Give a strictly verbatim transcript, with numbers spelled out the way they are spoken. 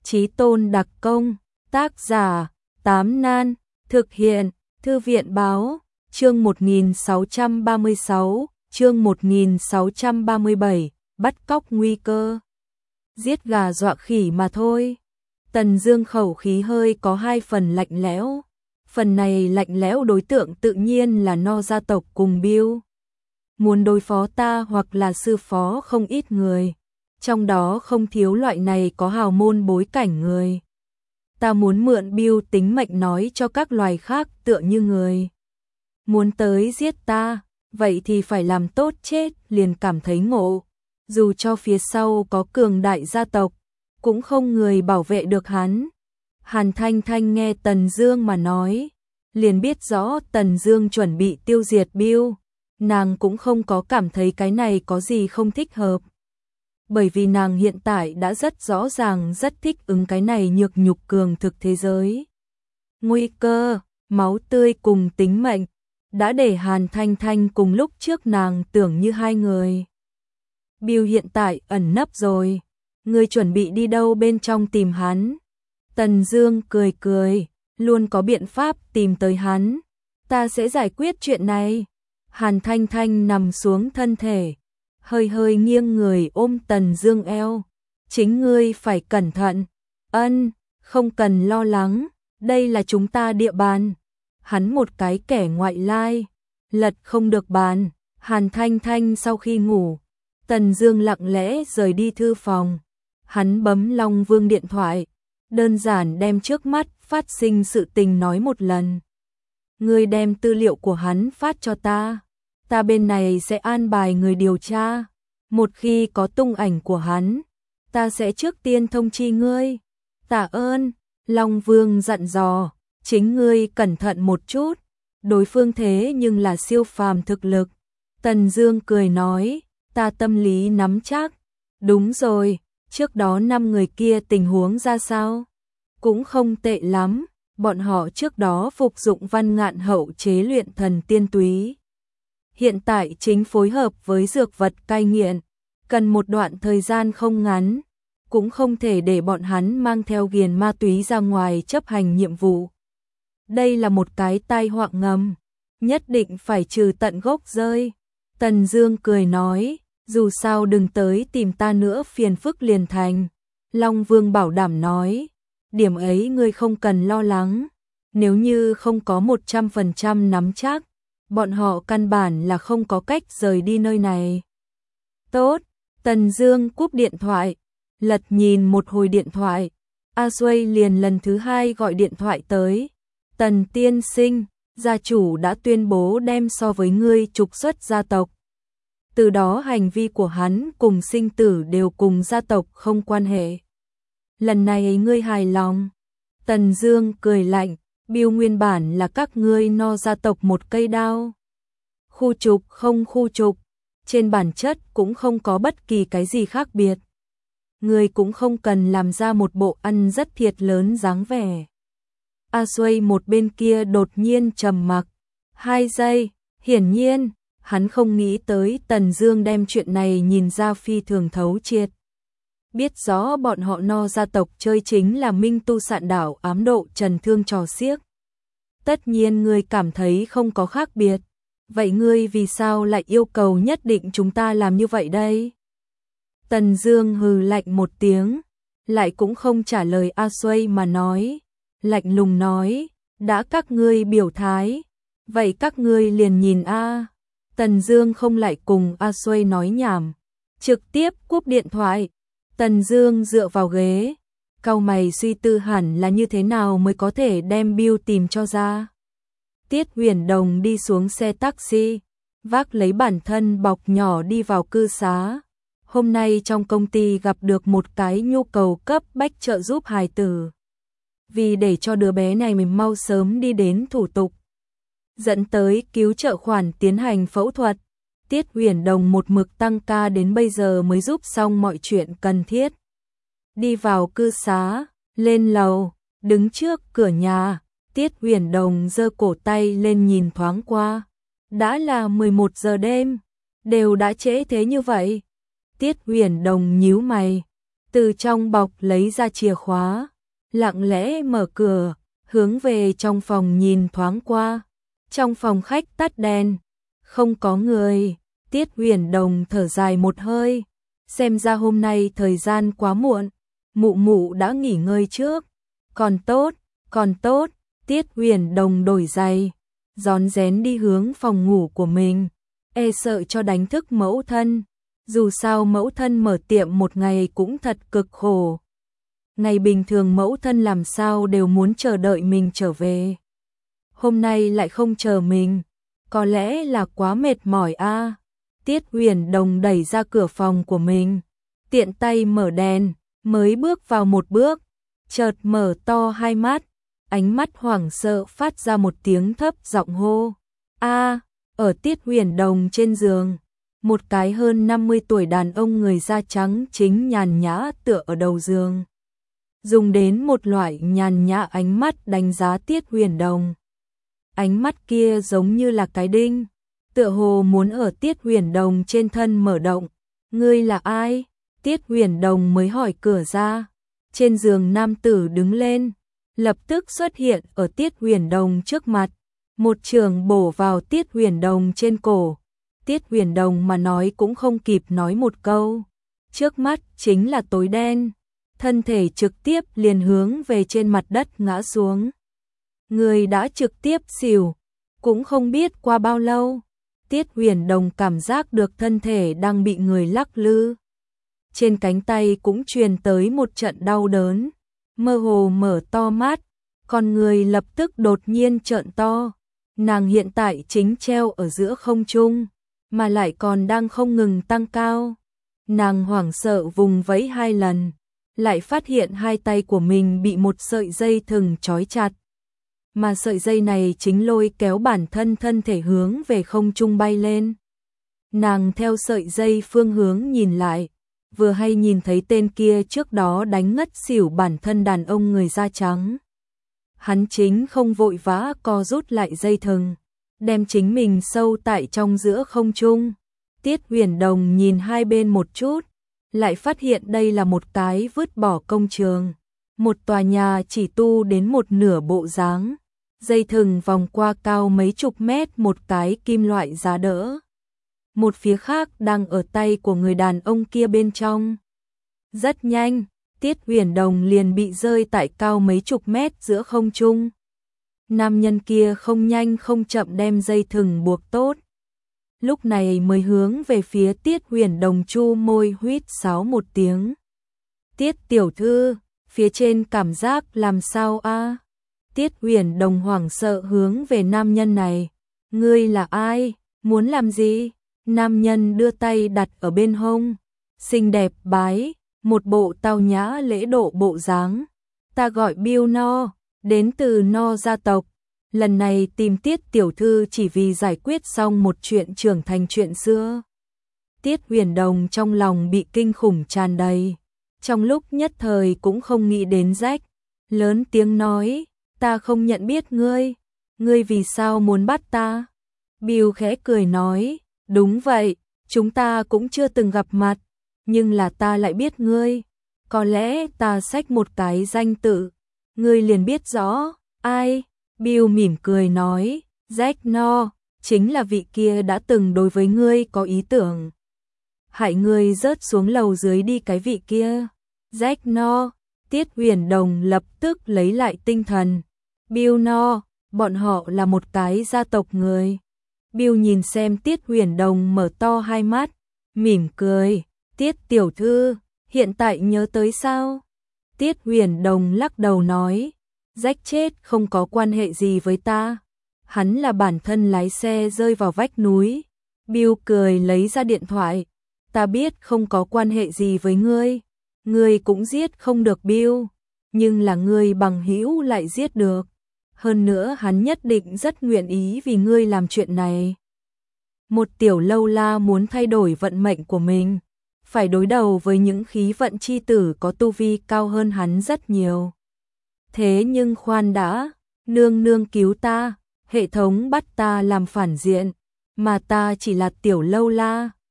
Chí tôn đặc công, tác giả, Tám Nan, thực hiện, Thư viện báo, chương một nghìn sáu trăm ba mươi sáu, chương một nghìn sáu trăm ba mươi bảy, bắt cóc nguy cơ. Giết gà dọa khỉ mà thôi. Tần Dương khẩu khí hơi có hai phần lạnh lẽo. Phần này lạnh lẽo đối tượng tự nhiên là No gia tộc cùng Bill. Muốn đối phó ta hoặc là sư phó không ít người. Trong đó không thiếu loại này có hào môn bối cảnh người. Ta muốn mượn Bill tính mệnh nói cho các loài khác tựa như người. Muốn tới giết ta, vậy thì phải làm tốt chết liền cảm thấy ngộ. Dù cho phía sau có cường đại gia tộc, cũng không người bảo vệ được hắn. Hàn Thanh Thanh nghe Tần Dương mà nói, liền biết rõ Tần Dương chuẩn bị tiêu diệt Bill. Nàng cũng không có cảm thấy cái này có gì không thích hợp. Bởi vì nàng hiện tại đã rất rõ ràng rất thích ứng cái này nhược nhục cường thực thế giới. Nguy cơ, máu tươi cùng tính mệnh, đã để Hàn Thanh Thanh cùng lúc trước nàng tưởng như hai người. Bill hiện tại ẩn nấp rồi, ngươi chuẩn bị đi đâu bên trong tìm hắn? Tần Dương cười cười, luôn có biện pháp tìm tới hắn, ta sẽ giải quyết chuyện này. Hàn Thanh Thanh nằm xuống thân thể, hơi hơi nghiêng người ôm Tần Dương eo, chính ngươi phải cẩn thận. Ân, không cần lo lắng, đây là chúng ta địa bàn. Hắn một cái kẻ ngoại lai, lật không được bàn. Hàn Thanh Thanh sau khi ngủ, Tần Dương lặng lẽ rời đi thư phòng. Hắn bấm Long Vương điện thoại, đơn giản đem trước mắt phát sinh sự tình nói một lần. Ngươi đem tư liệu của hắn phát cho ta, ta bên này sẽ an bài người điều tra. Một khi có tung ảnh của hắn, ta sẽ trước tiên thông chi ngươi. Tạ ơn. Long Vương dặn dò, chính ngươi cẩn thận một chút, đối phương thế nhưng là siêu phàm thực lực. Tần Dương cười nói, ta tâm lý nắm chắc. Đúng rồi, trước đó năm người kia tình huống ra sao? Cũng không tệ lắm, bọn họ trước đó phục dụng Văn Ngạn hậu chế luyện thần tiên túy. Hiện tại chính phối hợp với dược vật cai nghiện, cần một đoạn thời gian không ngắn, cũng không thể để bọn hắn mang theo ghiền ma túy ra ngoài chấp hành nhiệm vụ. Đây là một cái tai họa ngầm, nhất định phải trừ tận gốc rơi. Tần Dương cười nói, dù sao đừng tới tìm ta nữa phiền phức liền thành. Long Vương bảo đảm nói, điểm ấy ngươi không cần lo lắng, nếu như không có một trăm phần trăm nắm chắc, bọn họ căn bản là không có cách rời đi nơi này. Tốt, Tần Dương cúp điện thoại, lật nhìn một hồi điện thoại, A Xuây liền lần thứ hai gọi điện thoại tới. Tần tiên sinh, gia chủ đã tuyên bố đem so với ngươi trục xuất gia tộc. Từ đó hành vi của hắn cùng sinh tử đều cùng gia tộc không quan hệ. Lần này ngươi hài lòng? Tần Dương cười lạnh, Bill nguyên bản là các ngươi No gia tộc một cây đao. Khu trục không khu trục, trên bản chất cũng không có bất kỳ cái gì khác biệt. Ngươi cũng không cần làm ra một bộ ăn rất thiệt lớn dáng vẻ. A Xuây một bên kia đột nhiên trầm mặc. Hai giây, hiển nhiên, hắn không nghĩ tới Tần Dương đem chuyện này nhìn ra phi thường thấu triệt. Biết rõ bọn họ No gia tộc chơi chính là Minh Tu Sạn Đảo ám độ trần thương trò xiếc. Tất nhiên ngươi cảm thấy không có khác biệt. Vậy ngươi vì sao lại yêu cầu nhất định chúng ta làm như vậy đây? Tần Dương hừ lạnh một tiếng, lại cũng không trả lời A Xuây mà nói, lạnh lùng nói, đã các ngươi biểu thái, vậy các ngươi liền nhìn a. Tần Dương không lại cùng A Xuây nói nhảm, trực tiếp cúp điện thoại. Tần Dương dựa vào ghế, cau mày suy tư hẳn là như thế nào mới có thể đem Bill tìm cho ra. Tiết Huyền Đồng đi xuống xe taxi, vác lấy bản thân bọc nhỏ đi vào cư xá. Hôm nay trong công ty gặp được một cái nhu cầu cấp bách trợ giúp hài tử. Vì để cho đứa bé này mình mau sớm đi đến thủ tục, dẫn tới cứu trợ khoản tiến hành phẫu thuật. Tiết Huyền Đồng một mực tăng ca đến bây giờ mới giúp xong mọi chuyện cần thiết. Đi vào cư xá, lên lầu, đứng trước cửa nhà, Tiết Huyền Đồng giơ cổ tay lên nhìn thoáng qua. Đã là mười một giờ đêm, đều đã trễ thế như vậy. Tiết Huyền Đồng nhíu mày, từ trong bọc lấy ra chìa khóa, lặng lẽ mở cửa, hướng về trong phòng nhìn thoáng qua. Trong phòng khách tắt đèn, không có người. Tiết Huyền Đồng thở dài một hơi, xem ra hôm nay thời gian quá muộn, mụ mụ đã nghỉ ngơi trước. Còn tốt, còn tốt. Tiết Huyền Đồng đổi giày, rón rén đi hướng phòng ngủ của mình, e sợ cho đánh thức mẫu thân. Dù sao mẫu thân mở tiệm một ngày cũng thật cực khổ. Ngày bình thường mẫu thân làm sao đều muốn chờ đợi mình trở về. Hôm nay lại không chờ mình, có lẽ là quá mệt mỏi a. À. Tiết Huyền Đồng đẩy ra cửa phòng của mình, tiện tay mở đèn, mới bước vào một bước, chợt mở to hai mắt, ánh mắt hoảng sợ phát ra một tiếng thấp giọng hô. A, à, ở Tiết Huyền Đồng trên giường, một cái hơn năm mươi tuổi đàn ông người da trắng chính nhàn nhã tựa ở đầu giường, dùng đến một loại nhàn nhã ánh mắt đánh giá Tiết Huyền Đồng. Ánh mắt kia giống như là cái đinh, tựa hồ muốn ở Tiết Huyền Đồng trên thân mở động. Ngươi là ai? Tiết Huyền Đồng mới hỏi cửa ra. Trên giường nam tử đứng lên, lập tức xuất hiện ở Tiết Huyền Đồng trước mặt, một trường bổ vào Tiết Huyền Đồng trên cổ. Tiết Huyền Đồng mà nói cũng không kịp nói một câu, trước mắt chính là tối đen, thân thể trực tiếp liền hướng về trên mặt đất ngã xuống. Người đã trực tiếp xỉu, cũng không biết qua bao lâu, Tiết Huyền Đồng cảm giác được thân thể đang bị người lắc lư. Trên cánh tay cũng truyền tới một trận đau đớn, mơ hồ mở to mắt, con người lập tức đột nhiên trợn to. Nàng hiện tại chính treo ở giữa không trung, mà lại còn đang không ngừng tăng cao. Nàng hoảng sợ vùng vẫy hai lần, lại phát hiện hai tay của mình bị một sợi dây thừng trói chặt. Mà sợi dây này chính lôi kéo bản thân thân thể hướng về không trung bay lên. Nàng theo sợi dây phương hướng nhìn lại, vừa hay nhìn thấy tên kia trước đó đánh ngất xỉu bản thân đàn ông người da trắng. Hắn chính không vội vã co rút lại dây thừng, đem chính mình sâu tại trong giữa không trung. Tiết Huyền Đồng nhìn hai bên một chút, lại phát hiện đây là một cái vứt bỏ công trường, một tòa nhà chỉ tu đến một nửa bộ dáng. Dây thừng vòng qua cao mấy chục mét một cái kim loại giá đỡ. Một phía khác đang ở tay của người đàn ông kia bên trong. Rất nhanh, Tiết Huyền Đồng liền bị rơi tại cao mấy chục mét giữa không trung. Nam nhân kia không nhanh không chậm đem dây thừng buộc tốt. Lúc này mới hướng về phía Tiết Huyền Đồng chu môi huýt sáo một tiếng. Tiết tiểu thư, phía trên cảm giác làm sao a? Tiết Huyền Đồng hoảng sợ hướng về nam nhân này. Ngươi là ai? Muốn làm gì? Nam nhân đưa tay đặt ở bên hông. Xinh đẹp bái, một bộ tao nhã lễ độ bộ dáng. Ta gọi Bill No, đến từ No gia tộc. Lần này tìm Tiết tiểu thư chỉ vì giải quyết xong một chuyện trưởng thành chuyện xưa. Tiết Huyền Đồng trong lòng bị kinh khủng tràn đầy. Trong lúc nhất thời cũng không nghĩ đến Jack. Lớn tiếng nói, ta không nhận biết ngươi. Ngươi vì sao muốn bắt ta? Bill khẽ cười nói, đúng vậy, chúng ta cũng chưa từng gặp mặt. Nhưng là ta lại biết ngươi. Có lẽ ta xách một cái danh tự, ngươi liền biết rõ. Ai? Bill mỉm cười nói, Jack No, chính là vị kia đã từng đối với ngươi có ý tưởng hại ngươi rớt xuống lầu dưới đi cái vị kia. Jack No. Tiết Huyền Đồng lập tức lấy lại tinh thần. Bill No, bọn họ là một cái gia tộc người. Bill nhìn xem Tiết Huyền Đồng mở to hai mắt, mỉm cười, Tiết tiểu thư, hiện tại nhớ tới sao? Tiết Huyền Đồng lắc đầu nói, Jack chết không có quan hệ gì với ta. Hắn là bản thân lái xe rơi vào vách núi. Bill cười lấy ra điện thoại. Ta biết không có quan hệ gì với ngươi. Ngươi cũng giết không được Bill. Nhưng là ngươi bằng hữu lại giết được. Hơn nữa hắn nhất định rất nguyện ý vì ngươi làm chuyện này. Một tiểu lâu la muốn thay đổi vận mệnh của mình, phải đối đầu với những khí vận chi tử có tu vi cao hơn hắn rất nhiều. Thế nhưng khoan đã, nương nương cứu ta, hệ thống bắt ta làm phản diện, mà ta chỉ là tiểu lâu la,